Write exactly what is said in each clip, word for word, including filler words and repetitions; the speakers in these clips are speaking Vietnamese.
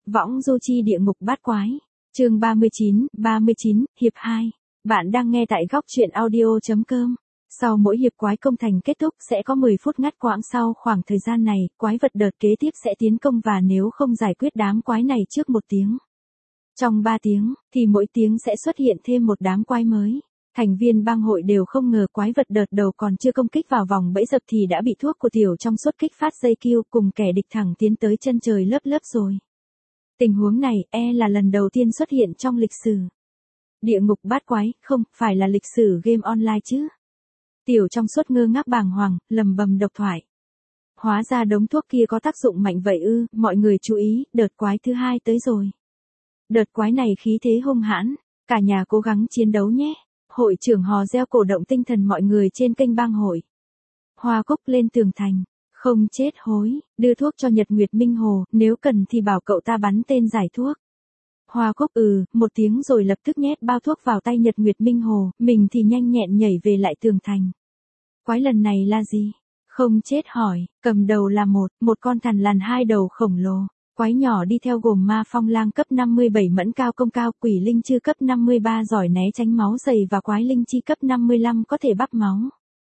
Võng du chi địa ngục bát quái. Chương ba mươi chín, ba mươi chín, hiệp hai. Bạn đang nghe tại góc truyện audio.com. Sau mỗi hiệp quái công thành kết thúc sẽ có mười phút ngắt quãng, sau khoảng thời gian này, quái vật đợt kế tiếp sẽ tiến công và nếu không giải quyết đám quái này trước một tiếng. Trong ba tiếng, thì mỗi tiếng sẽ xuất hiện thêm một đám quái mới. Thành viên bang hội đều không ngờ quái vật đợt đầu còn chưa công kích vào vòng bẫy dập thì đã bị thuốc của tiểu trong suốt kích phát dây kill cùng kẻ địch thẳng tiến tới chân trời lớp lớp rồi. Tình huống này e là lần đầu tiên xuất hiện trong lịch sử. Địa ngục bát quái, không, phải là lịch sử game online chứ. Tiểu trong suốt ngơ ngác bàng hoàng, lầm bầm độc thoại. Hóa ra đống thuốc kia có tác dụng mạnh vậy ư, mọi người chú ý, đợt quái thứ hai tới rồi. Đợt quái này khí thế hung hãn, cả nhà cố gắng chiến đấu nhé. Hội trưởng hò reo cổ động tinh thần mọi người trên kênh bang hội. Hoa Cúc lên tường thành, không chết hối, đưa thuốc cho Nhật Nguyệt Minh Hồ, nếu cần thì bảo cậu ta bắn tên giải thuốc. Hoa Cúc ừ, một tiếng rồi lập tức nhét bao thuốc vào tay Nhật Nguyệt Minh Hồ, mình thì nhanh nhẹn nhảy về lại tường thành. Quái lần này là gì? Không chết hỏi, cầm đầu là một, một con thằn lằn hai đầu khổng lồ. Quái nhỏ đi theo gồm ma phong lang cấp năm mươi bảy mẫn cao công cao, quỷ linh chư cấp năm mươi ba giỏi né tránh máu dày và quái linh chi cấp năm mươi lăm có thể bắp máu.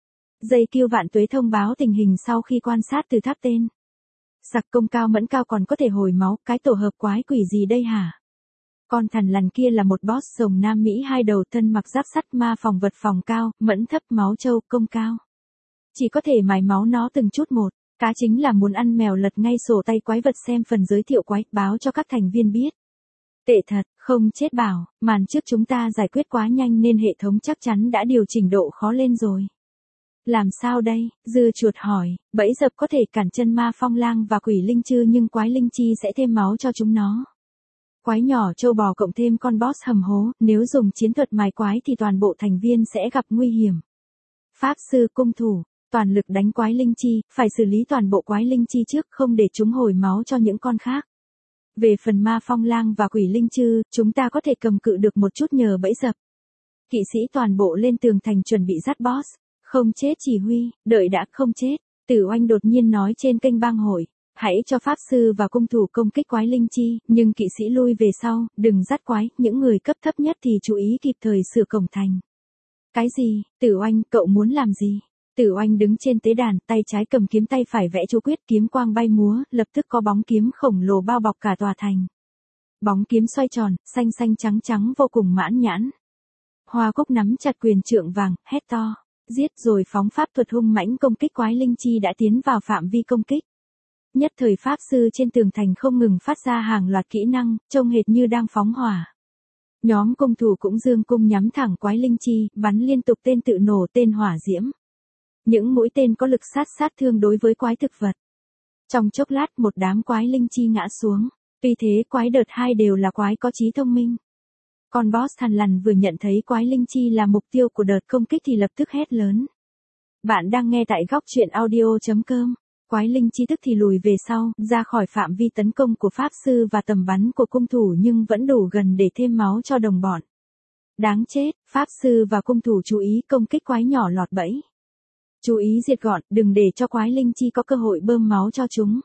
Dây kiêu vạn tuế thông báo tình hình sau khi quan sát từ tháp tên. Giặc công cao mẫn cao còn có thể hồi máu, cái tổ hợp quái quỷ gì đây hả? Con thằn lằn kia là một boss rồng Nam Mỹ hai đầu, thân mặc giáp sắt, ma phòng vật phòng cao, mẫn thấp, máu trâu công cao. Chỉ có thể mài máu nó từng chút một. Cá chính là muốn ăn mèo lật ngay sổ tay quái vật, xem phần giới thiệu quái, báo cho các thành viên biết. Tệ thật, không chết bảo, màn trước chúng ta giải quyết quá nhanh nên hệ thống chắc chắn đã điều chỉnh độ khó lên rồi. Làm sao đây? Dư chuột hỏi, bẫy dập có thể cản chân ma phong lang và quỷ linh chư nhưng quái linh chi sẽ thêm máu cho chúng nó. Quái nhỏ trâu bò cộng thêm con boss hầm hố, nếu dùng chiến thuật mài quái thì toàn bộ thành viên sẽ gặp nguy hiểm. Pháp sư cung thủ. Toàn lực đánh quái linh chi, phải xử lý toàn bộ quái linh chi trước, không để chúng hồi máu cho những con khác. Về phần ma phong lang và quỷ linh chư, chúng ta có thể cầm cự được một chút nhờ bẫy dập. Kỵ sĩ toàn bộ lên tường thành chuẩn bị dắt boss. Không chết chỉ huy, đợi đã, không chết. Tử Oanh đột nhiên nói trên kênh bang hội. Hãy cho pháp sư và cung thủ công kích quái linh chi, nhưng kỵ sĩ lui về sau, đừng dắt quái, những người cấp thấp nhất thì chú ý kịp thời sửa cổng thành. Cái gì? Tử Oanh, cậu muốn làm gì? Tử Oanh đứng trên tế đàn, tay trái cầm kiếm, tay phải vẽ chú quyết, kiếm quang bay múa, lập tức có bóng kiếm khổng lồ bao bọc cả tòa thành. Bóng kiếm xoay tròn, xanh xanh trắng trắng vô cùng mãn nhãn. Hoa Cúc nắm chặt quyền trượng vàng, hét to, giết, rồi phóng pháp thuật hung mãnh công kích quái linh chi đã tiến vào phạm vi công kích. Nhất thời pháp sư trên tường thành không ngừng phát ra hàng loạt kỹ năng, trông hệt như đang phóng hỏa. Nhóm cung thủ cũng giương cung nhắm thẳng quái linh chi, bắn liên tục tên tự nổ, tên hỏa diễm. Những mũi tên có lực sát sát thương đối với quái thực vật. Trong chốc lát một đám quái linh chi ngã xuống. Vì thế quái đợt hai đều là quái có trí thông minh. Con boss thằn lằn vừa nhận thấy quái linh chi là mục tiêu của đợt công kích thì lập tức hét lớn. Bạn đang nghe tại góc truyện audio.com. Quái linh chi tức thì lùi về sau, ra khỏi phạm vi tấn công của pháp sư và tầm bắn của cung thủ nhưng vẫn đủ gần để thêm máu cho đồng bọn. Đáng chết, pháp sư và cung thủ chú ý công kích quái nhỏ lọt bẫy. Chú ý diệt gọn, đừng để cho quái linh chi có cơ hội bơm máu cho chúng.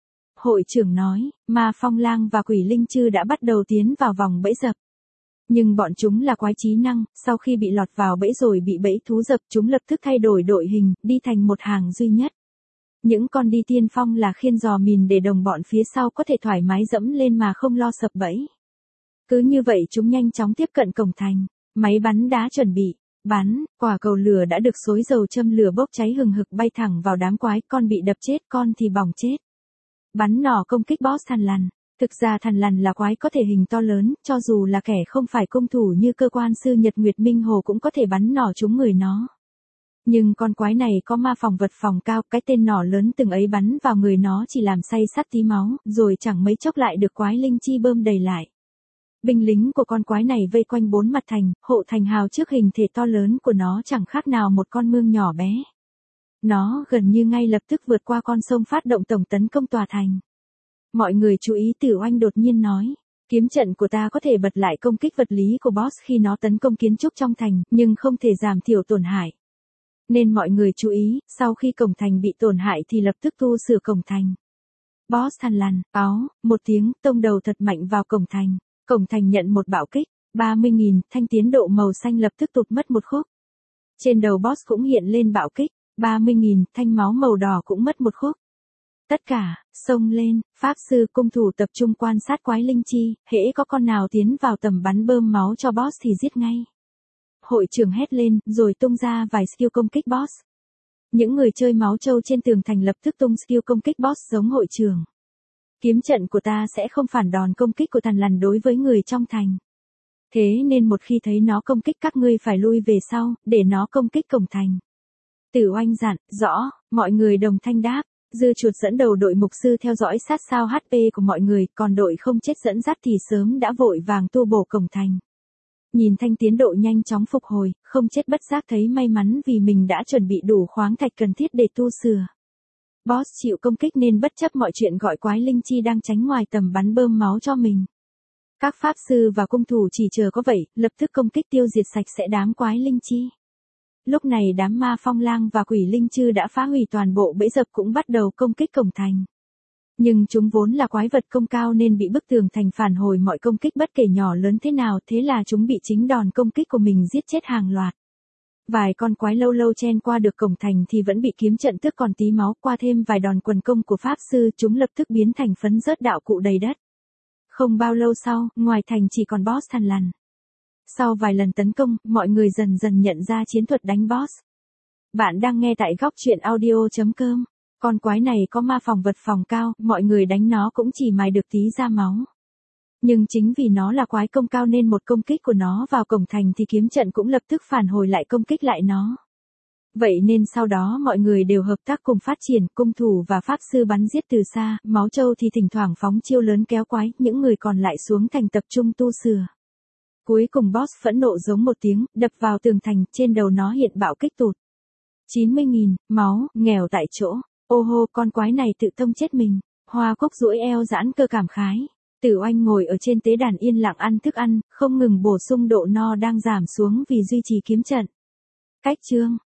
Hội trưởng nói, ma phong lang và quỷ linh chư đã bắt đầu tiến vào vòng bẫy dập. Nhưng bọn chúng là quái trí năng, sau khi bị lọt vào bẫy rồi bị bẫy thú dập, chúng lập tức thay đổi đội hình, đi thành một hàng duy nhất. Những con đi tiên phong là khiên giò mìn để đồng bọn phía sau có thể thoải mái dẫm lên mà không lo sập bẫy. Cứ như vậy chúng nhanh chóng tiếp cận cổng thành, máy bắn đá chuẩn bị. Bắn, quả cầu lửa đã được xối dầu châm lửa bốc cháy hừng hực bay thẳng vào đám quái, con bị đập chết, con thì bỏng chết. Bắn nỏ công kích boss thằn lằn. Thực ra thằn lằn là quái có thể hình to lớn, cho dù là kẻ không phải cung thủ như cơ quan sư Nhật Nguyệt Minh Hồ cũng có thể bắn nỏ trúng người nó. Nhưng con quái này có ma phòng vật phòng cao, cái tên nỏ lớn từng ấy bắn vào người nó chỉ làm say sắt tí máu, rồi chẳng mấy chốc lại được quái linh chi bơm đầy lại. Binh lính của con quái này vây quanh bốn mặt thành, hộ thành hào trước hình thể to lớn của nó chẳng khác nào một con mương nhỏ bé. Nó gần như ngay lập tức vượt qua con sông phát động tổng tấn công tòa thành. Mọi người chú ý, Tử Oanh đột nhiên nói, kiếm trận của ta có thể bật lại công kích vật lý của boss khi nó tấn công kiến trúc trong thành, nhưng không thể giảm thiểu tổn hại. Nên mọi người chú ý, sau khi cổng thành bị tổn hại thì lập tức tu sửa cổng thành. Boss thằn lằn, áo, một tiếng, tông đầu thật mạnh vào cổng thành. Cổng thành nhận một bạo kích, ba mươi nghìn, thanh tiến độ màu xanh lập tức tụt mất một khúc. Trên đầu boss cũng hiện lên bạo kích, ba mươi nghìn, thanh máu màu đỏ cũng mất một khúc. Tất cả, xông lên, pháp sư cung thủ tập trung quan sát quái linh chi, hễ có con nào tiến vào tầm bắn bơm máu cho boss thì giết ngay. Hội trưởng hét lên, rồi tung ra vài skill công kích boss. Những người chơi máu trâu trên tường thành lập tức tung skill công kích boss giống hội trưởng. Kiếm trận của ta sẽ không phản đòn công kích của thằn lằn đối với người trong thành. Thế nên một khi thấy nó công kích các ngươi phải lui về sau, để nó công kích cổng thành. Tử Oanh dặn, rõ, mọi người đồng thanh đáp. Dư chuột dẫn đầu đội mục sư theo dõi sát sao hát pê của mọi người, còn đội không chết dẫn dắt thì sớm đã vội vàng tu bổ cổng thành. Nhìn thanh tiến độ nhanh chóng phục hồi, không chết bất giác thấy may mắn vì mình đã chuẩn bị đủ khoáng thạch cần thiết để tu sửa. Boss chịu công kích nên bất chấp mọi chuyện gọi quái linh chi đang tránh ngoài tầm bắn bơm máu cho mình. Các pháp sư và cung thủ chỉ chờ có vậy, lập tức công kích tiêu diệt sạch sẽ đám quái linh chi. Lúc này đám ma phong lang và quỷ linh chư đã phá hủy toàn bộ bẫy dập cũng bắt đầu công kích cổng thành. Nhưng chúng vốn là quái vật công cao nên bị bức tường thành phản hồi mọi công kích bất kể nhỏ lớn thế nào, thế là chúng bị chính đòn công kích của mình giết chết hàng loạt. Vài con quái lâu lâu chen qua được cổng thành thì vẫn bị kiếm trận tức còn tí máu, qua thêm vài đòn quần công của pháp sư chúng lập tức biến thành phấn rớt đạo cụ đầy đất. Không bao lâu sau, ngoài thành chỉ còn boss thằn lằn. Sau vài lần tấn công, mọi người dần dần nhận ra chiến thuật đánh boss. Bạn đang nghe tại góc truyện audio chấm com. Con quái này có ma phòng vật phòng cao, mọi người đánh nó cũng chỉ mài được tí ra máu. Nhưng chính vì nó là quái công cao nên một công kích của nó vào cổng thành thì kiếm trận cũng lập tức phản hồi lại công kích lại nó. Vậy nên sau đó mọi người đều hợp tác cùng phát triển, cung thủ và pháp sư bắn giết từ xa, máu trâu thì thỉnh thoảng phóng chiêu lớn kéo quái, những người còn lại xuống thành tập trung tu sửa. Cuối cùng boss phẫn nộ giống một tiếng, đập vào tường thành, trên đầu nó hiện bạo kích tụt. chín mươi nghìn, máu, nghèo tại chỗ. Ô hô, con quái này tự tông chết mình. Hoa Cúc duỗi eo giãn cơ cảm khái. Tử Oanh ngồi ở trên tế đàn yên lặng ăn thức ăn, không ngừng bổ sung độ no đang giảm xuống vì duy trì kiếm trận. Cách chương